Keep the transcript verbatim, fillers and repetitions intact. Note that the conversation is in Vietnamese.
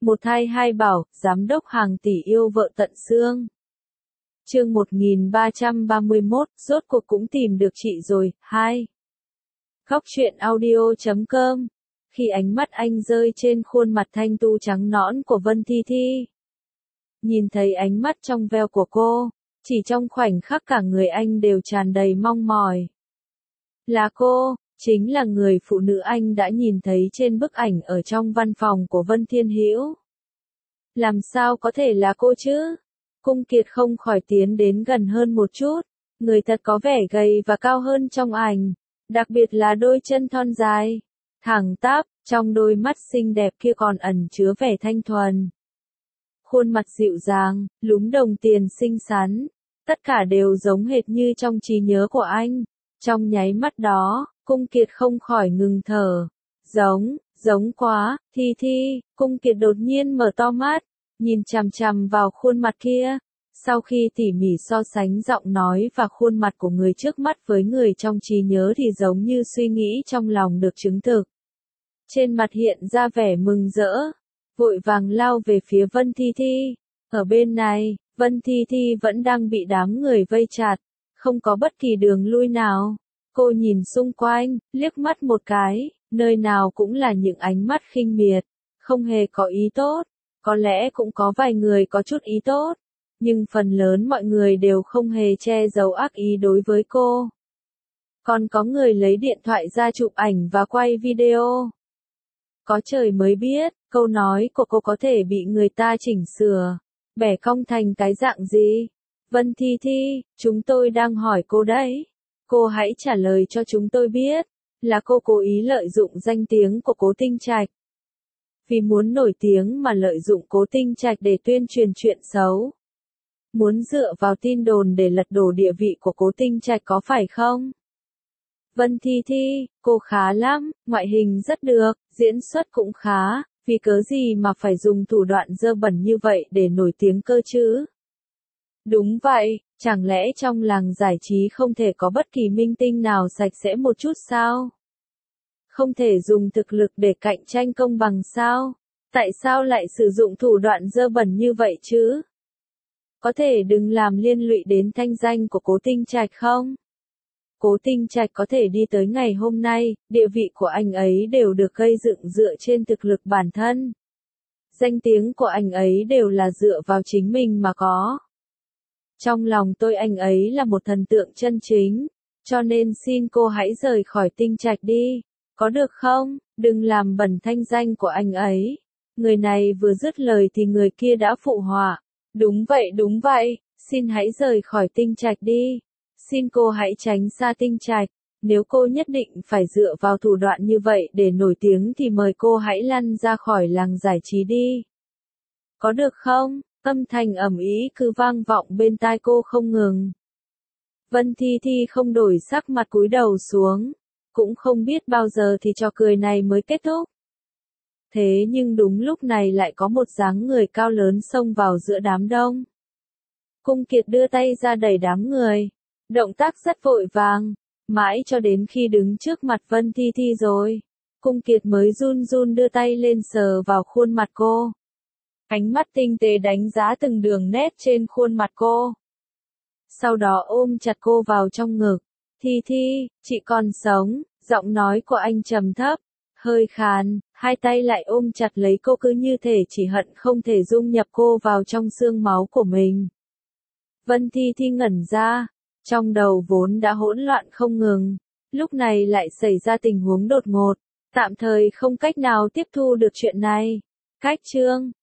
Một thai hai bảo, giám đốc hàng tỷ yêu vợ tận xương. Chương một nghìn ba trăm ba mươi mốt, rốt cuộc cũng tìm được chị rồi, hai. Góc truyện audio chấm com. Khi ánh mắt anh rơi trên khuôn mặt thanh tu trắng nõn của Vân Thi Thi. Nhìn thấy ánh mắt trong veo của cô, chỉ trong khoảnh khắc cả người anh đều tràn đầy mong mỏi. Là cô, chính là người phụ nữ anh đã nhìn thấy trên bức ảnh ở trong văn phòng của Vân Thiên Hữu. Làm sao có thể là cô chứ? Cung Kiệt không khỏi tiến đến gần hơn một chút, người thật có vẻ gầy và cao hơn trong ảnh, đặc biệt là đôi chân thon dài, thẳng tắp, trong đôi mắt xinh đẹp kia còn ẩn chứa vẻ thanh thuần. Khuôn mặt dịu dàng, lúm đồng tiền xinh xắn, tất cả đều giống hệt như trong trí nhớ của anh. Trong nháy mắt đó, Cung Kiệt không khỏi ngừng thở. Giống, giống quá, Thi Thi, Cung Kiệt đột nhiên mở to mắt, nhìn chằm chằm vào khuôn mặt kia. Sau khi tỉ mỉ so sánh giọng nói và khuôn mặt của người trước mắt với người trong trí nhớ thì giống như suy nghĩ trong lòng được chứng thực. Trên mặt hiện ra vẻ mừng rỡ, vội vàng lao về phía Vân Thi Thi. Ở bên này, Vân Thi Thi vẫn đang bị đám người vây chặt, không có bất kỳ đường lui nào. Cô nhìn xung quanh, liếc mắt một cái, nơi nào cũng là những ánh mắt khinh miệt, không hề có ý tốt. Có lẽ cũng có vài người có chút ý tốt, nhưng phần lớn mọi người đều không hề che giấu ác ý đối với cô. Còn có người lấy điện thoại ra chụp ảnh và quay video. Có trời mới biết, câu nói của cô có thể bị người ta chỉnh sửa, bẻ cong thành cái dạng gì. Vân Thi Thi, chúng tôi đang hỏi cô đấy. Cô hãy trả lời cho chúng tôi biết, là cô cố ý lợi dụng danh tiếng của Cố Tinh Trạch. Vì muốn nổi tiếng mà lợi dụng Cố Tinh Trạch để tuyên truyền chuyện xấu. Muốn dựa vào tin đồn để lật đổ địa vị của Cố Tinh Trạch có phải không? Vân Thi Thi, cô khá lắm, ngoại hình rất được, diễn xuất cũng khá, vì cớ gì mà phải dùng thủ đoạn dơ bẩn như vậy để nổi tiếng cơ chứ? Đúng vậy, chẳng lẽ trong làng giải trí không thể có bất kỳ minh tinh nào sạch sẽ một chút sao? Không thể dùng thực lực để cạnh tranh công bằng sao? Tại sao lại sử dụng thủ đoạn dơ bẩn như vậy chứ? Có thể đừng làm liên lụy đến thanh danh của Cố Tinh Trạch không? Cố Tinh Trạch có thể đi tới ngày hôm nay, địa vị của anh ấy đều được gây dựng dựa trên thực lực bản thân. Danh tiếng của anh ấy đều là dựa vào chính mình mà có. Trong lòng tôi anh ấy là một thần tượng chân chính, cho nên xin cô hãy rời khỏi Tinh Trạch đi, có được không? Đừng làm bẩn thanh danh của anh ấy. Người này vừa dứt lời thì người kia đã phụ họa. Đúng vậy đúng vậy, xin hãy rời khỏi Tinh Trạch đi. Xin cô hãy tránh xa Tinh Trạch. Nếu cô nhất định phải dựa vào thủ đoạn như vậy để nổi tiếng thì mời cô hãy lăn ra khỏi làng giải trí đi. Có được không? Âm thanh ầm ĩ cứ vang vọng bên tai cô không ngừng. Vân Thi Thi không đổi sắc mặt cúi đầu xuống, cũng không biết bao giờ thì trò cười này mới kết thúc. Thế nhưng đúng lúc này lại có một dáng người cao lớn xông vào giữa đám đông. Cung Kiệt đưa tay ra đẩy đám người, động tác rất vội vàng, mãi cho đến khi đứng trước mặt Vân Thi Thi rồi, Cung Kiệt mới run run đưa tay lên sờ vào khuôn mặt cô. Ánh mắt tinh tế đánh giá từng đường nét trên khuôn mặt cô. Sau đó ôm chặt cô vào trong ngực. Thi Thi, chị còn sống, giọng nói của anh trầm thấp, hơi khàn, hai tay lại ôm chặt lấy cô cứ như thể chỉ hận không thể dung nhập cô vào trong xương máu của mình. Vân Thi Thi ngẩn ra, trong đầu vốn đã hỗn loạn không ngừng, lúc này lại xảy ra tình huống đột ngột, tạm thời không cách nào tiếp thu được chuyện này. Cách chương